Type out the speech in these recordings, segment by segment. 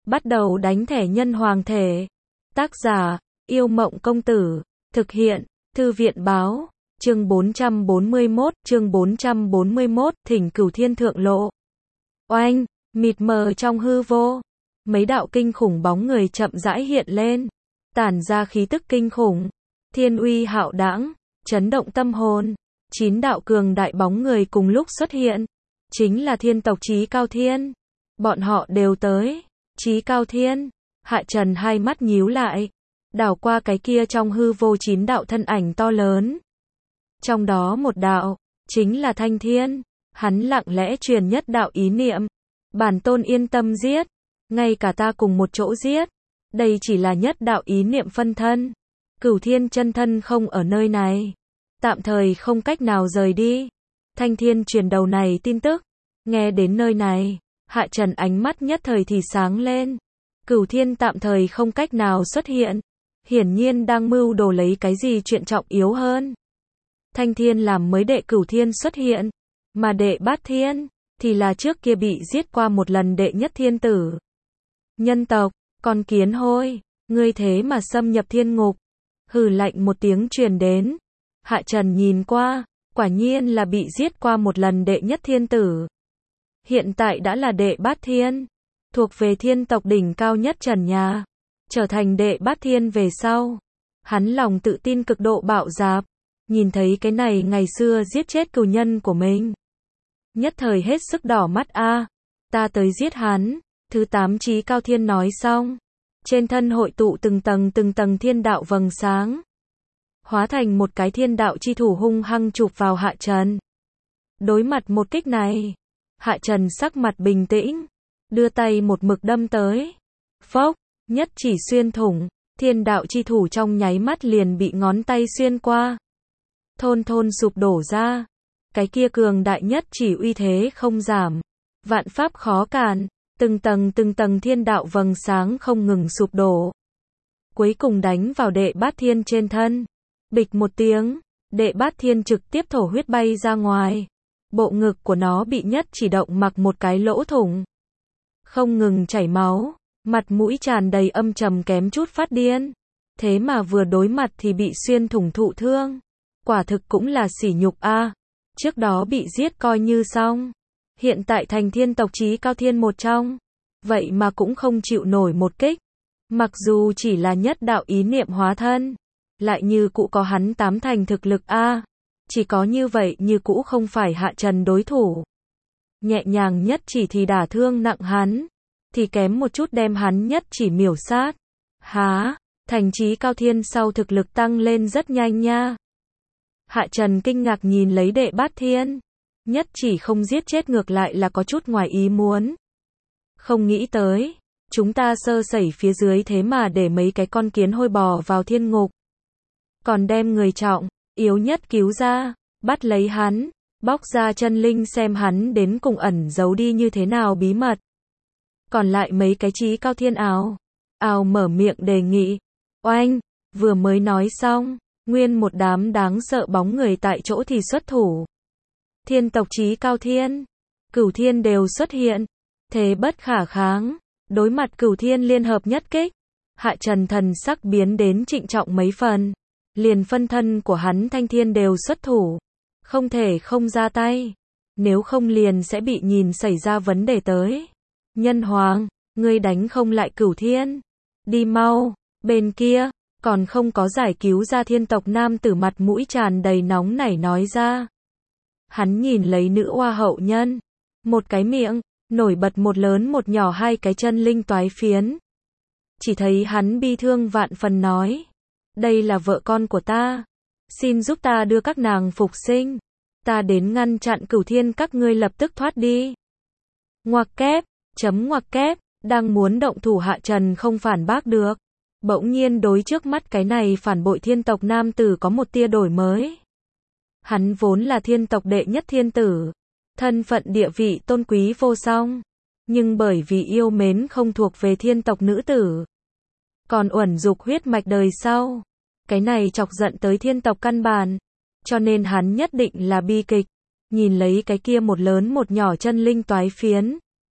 Bắt đầu đánh thẻ nhân hoàng thể. Tác giả, Yêu Mộng Công Tử. Thực hiện, Thư viện Báo. Chương 441, Thỉnh Cửu Thiên Thượng Lộ. Oanh, mịt mờ trong hư vô. Mấy đạo kinh khủng bóng người chậm rãi hiện lên. Tản ra khí tức kinh khủng. Thiên uy hạo đãng, chấn động tâm hồn. 9 đạo cường đại bóng người cùng lúc xuất hiện. Chính là thiên tộc Chí Cao Thiên. Bọn họ đều tới. Chí Cao Thiên. Hạ Trần hai mắt nhíu lại. Đảo qua cái kia trong hư vô 9 đạo thân ảnh to lớn. Trong đó một đạo, chính là Thanh Thiên. Hắn lặng lẽ truyền nhất đạo ý niệm. Bản tôn yên tâm giết. Ngay cả ta cùng một chỗ giết. Đây chỉ là nhất đạo ý niệm phân thân. Cửu Thiên chân thân không ở nơi này. Tạm thời không cách nào rời đi. Thanh Thiên truyền đầu này tin tức. Nghe đến nơi này, Hạ Trần ánh mắt nhất thời thì sáng lên. Cửu Thiên tạm thời không cách nào xuất hiện. Hiển nhiên đang mưu đồ lấy cái gì chuyện trọng yếu hơn. Thanh Thiên làm mới đệ Cửu Thiên xuất hiện. Mà đệ Bát Thiên, thì là trước kia bị giết qua một lần đệ Nhất Thiên Tử. Nhân tộc, con kiến hôi, ngươi thế mà xâm nhập thiên ngục. Hừ lạnh một tiếng truyền đến. Hạ Trần nhìn qua, quả nhiên là bị giết qua một lần đệ Nhất Thiên Tử. Hiện tại đã là đệ Bát Thiên, thuộc về thiên tộc đỉnh cao nhất trần nhà. Trở thành đệ Bát Thiên về sau, hắn lòng tự tin cực độ bạo dạp. Nhìn thấy cái này ngày xưa giết chết cừu nhân của mình. Nhất thời hết sức đỏ mắt a. Ta tới giết hắn. Thứ 8 Chí Cao Thiên nói xong. Trên thân hội tụ từng tầng thiên đạo vầng sáng. Hóa thành một cái thiên đạo chi thủ hung hăng chụp vào Hạ Trần. Đối mặt một kích này, Hạ Trần sắc mặt bình tĩnh. Đưa tay một mực đâm tới. Phốc, nhất chỉ xuyên thủng. Thiên đạo chi thủ trong nháy mắt liền bị ngón tay xuyên qua. Thôn sụp đổ ra. Cái kia cường đại nhất chỉ uy thế không giảm. Vạn pháp khó cản. Từng tầng thiên đạo vầng sáng không ngừng sụp đổ. Cuối cùng đánh vào đệ Bát Thiên trên thân. Bịch một tiếng, đệ Bát Thiên trực tiếp thổ huyết bay ra ngoài. Bộ ngực của nó bị nhất chỉ động mặc một cái lỗ thủng. Không ngừng chảy máu, mặt mũi tràn đầy âm trầm kém chút phát điên. Thế mà vừa đối mặt thì bị xuyên thủng thụ thương. Quả thực cũng là sỉ nhục a. Trước đó bị giết coi như xong. Hiện tại thành thiên tộc Chí Cao Thiên một trong. Vậy mà cũng không chịu nổi một kích. Mặc dù chỉ là nhất đạo ý niệm hóa thân. Lại như cũ có hắn 8 thành thực lực a. Chỉ có như vậy như cũ không phải Hạ Trần đối thủ. Nhẹ nhàng nhất chỉ thì đả thương nặng hắn. Thì kém một chút đem hắn nhất chỉ miểu sát. Há, thành Chí Cao Thiên sau thực lực tăng lên rất nhanh nha. Hạ Trần kinh ngạc nhìn lấy đệ Bát Thiên. Nhất chỉ không giết chết ngược lại là có chút ngoài ý muốn. Không nghĩ tới, chúng ta sơ sẩy phía dưới thế mà để mấy cái con kiến hôi bò vào thiên ngục. Còn đem người trọng, yếu nhất cứu ra, bắt lấy hắn, bóc ra chân linh xem hắn đến cùng ẩn giấu đi như thế nào bí mật. Còn lại mấy cái Chí Cao Thiên ào mở miệng đề nghị. Oanh, vừa mới nói xong, nguyên một đám đáng sợ bóng người tại chỗ thì xuất thủ. Thiên tộc Chí Cao Thiên, Cửu Thiên đều xuất hiện. Thế bất khả kháng. Đối mặt Cửu Thiên liên hợp nhất kích. Hạ Trần thần sắc biến đến trịnh trọng mấy phần. Liền phân thân của hắn Thanh Thiên đều xuất thủ. Không thể không ra tay. Nếu không liền sẽ bị nhìn xảy ra vấn đề tới. Nhân hoàng, ngươi đánh không lại Cửu Thiên. Đi mau, bên kia, còn không có giải cứu ra thiên tộc nam tử mặt mũi tràn đầy nóng nảy nói ra. Hắn nhìn lấy nữ oa hậu nhân. Một cái miệng, nổi bật một lớn một nhỏ hai cái chân linh toái phiến. Chỉ thấy hắn bi thương vạn phần nói. Đây là vợ con của ta. Xin giúp ta đưa các nàng phục sinh. Ta đến ngăn chặn Cửu Thiên các ngươi lập tức thoát đi. Ngoặc kép, đang muốn động thủ Hạ Trần không phản bác được. Bỗng nhiên đối trước mắt cái này phản bội thiên tộc nam tử có một tia đổi mới. Hắn vốn là thiên tộc đệ Nhất Thiên Tử. Thân phận địa vị tôn quý vô song. Nhưng bởi vì yêu mến không thuộc về thiên tộc nữ tử. Còn uẩn dục huyết mạch đời sau. Cái này chọc giận tới thiên tộc căn bản. Cho nên hắn nhất định là bi kịch. Nhìn lấy cái kia một lớn một nhỏ chân linh toái phiến.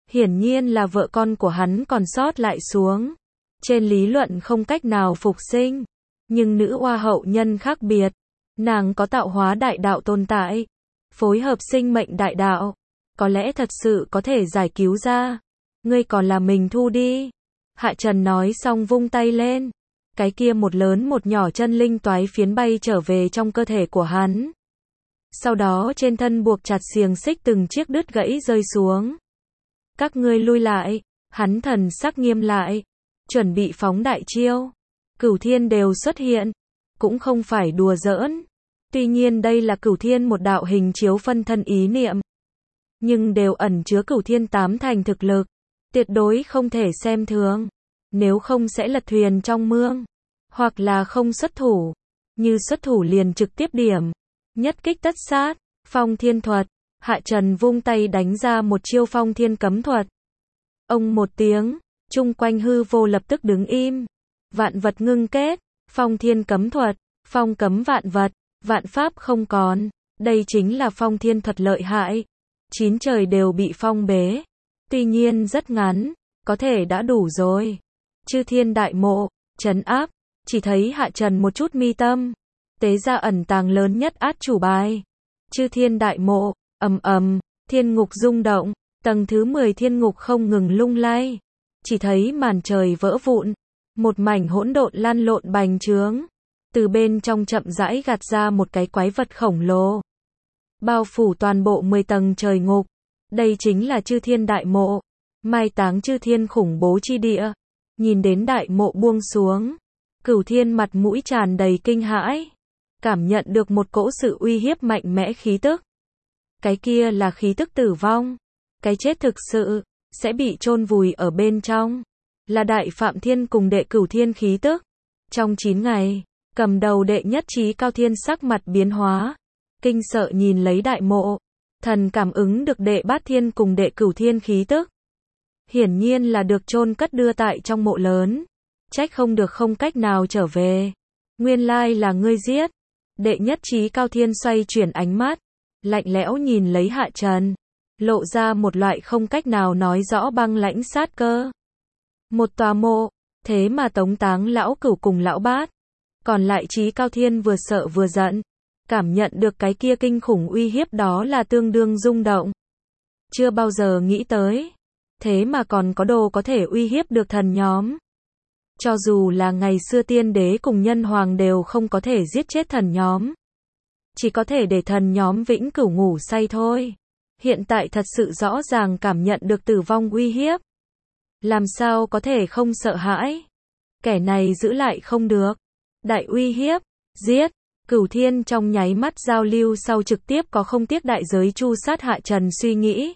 Hiển nhiên là vợ con của hắn còn sót lại xuống. Trên lý luận không cách nào phục sinh. Nhưng nữ oa hậu nhân khác biệt. Nàng có tạo hóa đại đạo tồn tại. Phối hợp sinh mệnh đại đạo. Có lẽ thật sự có thể giải cứu ra. Ngươi còn là mình thu đi. Hạ Trần nói xong vung tay lên. Cái kia một lớn một nhỏ chân linh toái phiến bay trở về trong cơ thể của hắn. Sau đó trên thân buộc chặt xiềng xích từng chiếc đứt gãy rơi xuống. Các ngươi lui lại. Hắn thần sắc nghiêm lại. Chuẩn bị phóng đại chiêu. Cửu thiên đều xuất hiện. Cũng không phải đùa giỡn. Tuy nhiên đây là cửu thiên một đạo hình chiếu phân thân ý niệm. Nhưng đều ẩn chứa cửu thiên 8 thành thực lực. Tuyệt đối không thể xem thường. Nếu không sẽ lật thuyền trong mương. Hoặc là không xuất thủ. Như xuất thủ liền trực tiếp điểm. Nhất kích tất sát. Phong thiên thuật. Hạ Trần vung tay đánh ra một chiêu phong thiên cấm thuật. Ông một tiếng. Chung quanh hư vô lập tức đứng im. Vạn vật ngưng kết. Phong thiên cấm thuật. Phong cấm vạn vật. Vạn pháp không còn. Đây chính là phong thiên thuật lợi hại. 9 trời đều bị phong bế. Tuy nhiên rất ngắn. Có thể đã đủ rồi. Chư thiên đại mộ. Trấn áp. Chỉ thấy Hạ Trần một chút mi tâm. Tế ra ẩn tàng lớn nhất át chủ bài. Chư thiên đại mộ. Ầm ầm. Thiên ngục rung động. Tầng thứ 10 thiên ngục không ngừng lung lay. Chỉ thấy màn trời vỡ vụn. Một mảnh hỗn độn lăn lộn bành trướng. Từ bên trong chậm rãi gạt ra một cái quái vật khổng lồ. Bao phủ toàn bộ 10 tầng trời ngục. Đây chính là chư thiên đại mộ. Mai táng chư thiên khủng bố chi địa. Nhìn đến đại mộ buông xuống. Cửu thiên mặt mũi tràn đầy kinh hãi. Cảm nhận được một cỗ sự uy hiếp mạnh mẽ khí tức. Cái kia là khí tức tử vong. Cái chết thực sự. Sẽ bị chôn vùi ở bên trong. Là đại phạm thiên cùng đệ cửu thiên khí tức. Trong 9 ngày. Cầm đầu đệ nhất trí cao thiên sắc mặt biến hóa. Kinh sợ nhìn lấy đại mộ. Thần cảm ứng được đệ bát thiên cùng đệ cửu thiên khí tức. Hiển nhiên là được chôn cất đưa tại trong mộ lớn. Trách không được không cách nào trở về. Nguyên lai là ngươi giết. Đệ nhất trí cao thiên xoay chuyển ánh mắt. Lạnh lẽo nhìn lấy Hạ Trần. Lộ ra một loại không cách nào nói rõ băng lãnh sát cơ. Một tòa mộ. Thế mà tống táng lão cửu cùng lão bát. Còn lại trí cao thiên vừa sợ vừa giận. Cảm nhận được cái kia kinh khủng uy hiếp đó là tương đương rung động. Chưa bao giờ nghĩ tới. Thế mà còn có đồ có thể uy hiếp được thần nhóm. Cho dù là ngày xưa tiên đế cùng nhân hoàng đều không có thể giết chết thần nhóm. Chỉ có thể để thần nhóm vĩnh cửu ngủ say thôi. Hiện tại thật sự rõ ràng cảm nhận được tử vong uy hiếp. Làm sao có thể không sợ hãi. Kẻ này giữ lại không được. Đại uy hiếp. Giết. Cửu thiên trong nháy mắt giao lưu sau trực tiếp có không tiếc đại giới chu sát Hạ Trần suy nghĩ.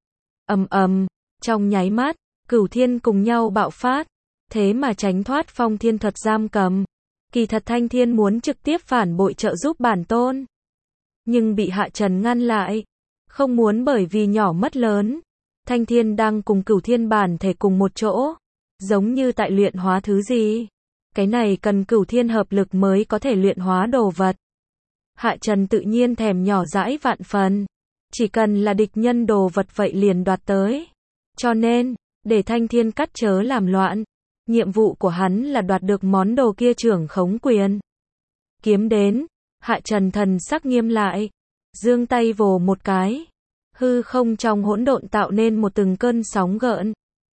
Ầm ầm. Trong nháy mắt. Cửu thiên cùng nhau bạo phát. Thế mà tránh thoát phong thiên thuật giam cầm. Kỳ thật Thanh Thiên muốn trực tiếp phản bội trợ giúp bản tôn. Nhưng bị Hạ Trần ngăn lại. Không muốn bởi vì nhỏ mất lớn. Thanh Thiên đang cùng Cửu Thiên bản thể cùng một chỗ. Giống như tại luyện hóa thứ gì. Cái này cần Cửu Thiên hợp lực mới có thể luyện hóa đồ vật. Hạ Trần tự nhiên thèm nhỏ dãi vạn phần. Chỉ cần là địch nhân đồ vật vậy liền đoạt tới. Cho nên, để Thanh Thiên cắt chớ làm loạn. Nhiệm vụ của hắn là đoạt được món đồ kia trưởng khống quyền. Kiếm đến. Hạ Trần thần sắc nghiêm lại. Giương tay vồ một cái. Hư không trong hỗn độn tạo nên một từng cơn sóng gợn.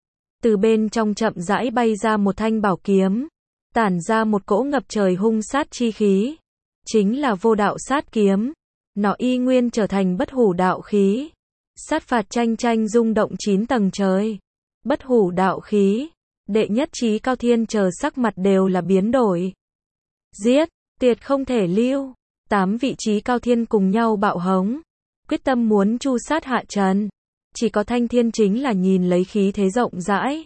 Từ bên trong chậm rãi bay ra một thanh bảo kiếm. Tản ra một cỗ ngập trời hung sát chi khí. Chính là vô đạo sát kiếm. Nó y nguyên trở thành bất hủ đạo khí. Sát phạt tranh tranh rung động 9 tầng trời. Bất hủ đạo khí. Đệ nhất trí cao thiên chờ sắc mặt đều là biến đổi. Giết. Tuyệt không thể lưu. 8 vị trí cao thiên cùng nhau bạo hống. Quyết tâm muốn chu sát Hạ Trần. Chỉ có Thanh Thiên chính là nhìn lấy khí thế rộng rãi.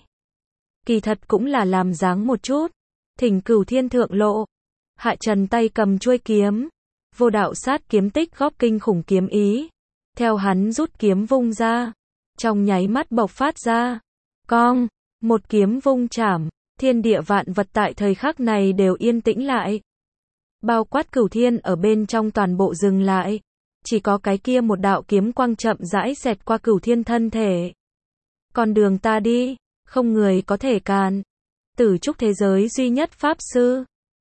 Kỳ thật cũng là làm dáng một chút. Thỉnh Cửu Thiên thượng lộ. Hạ Trần tay cầm chuôi kiếm. Vô đạo sát kiếm tích góp kinh khủng kiếm ý. Theo hắn rút kiếm vung ra. Trong nháy mắt bộc phát ra. Cong. Một kiếm vung chảm. Thiên địa vạn vật tại thời khắc này đều yên tĩnh lại. Bao quát Cửu Thiên ở bên trong toàn bộ dừng lại. Chỉ có cái kia một đạo kiếm quang chậm rãi xẹt qua Cửu Thiên thân thể. Con đường ta đi, không người có thể cản. Tử trúc thế giới duy nhất Pháp Sư.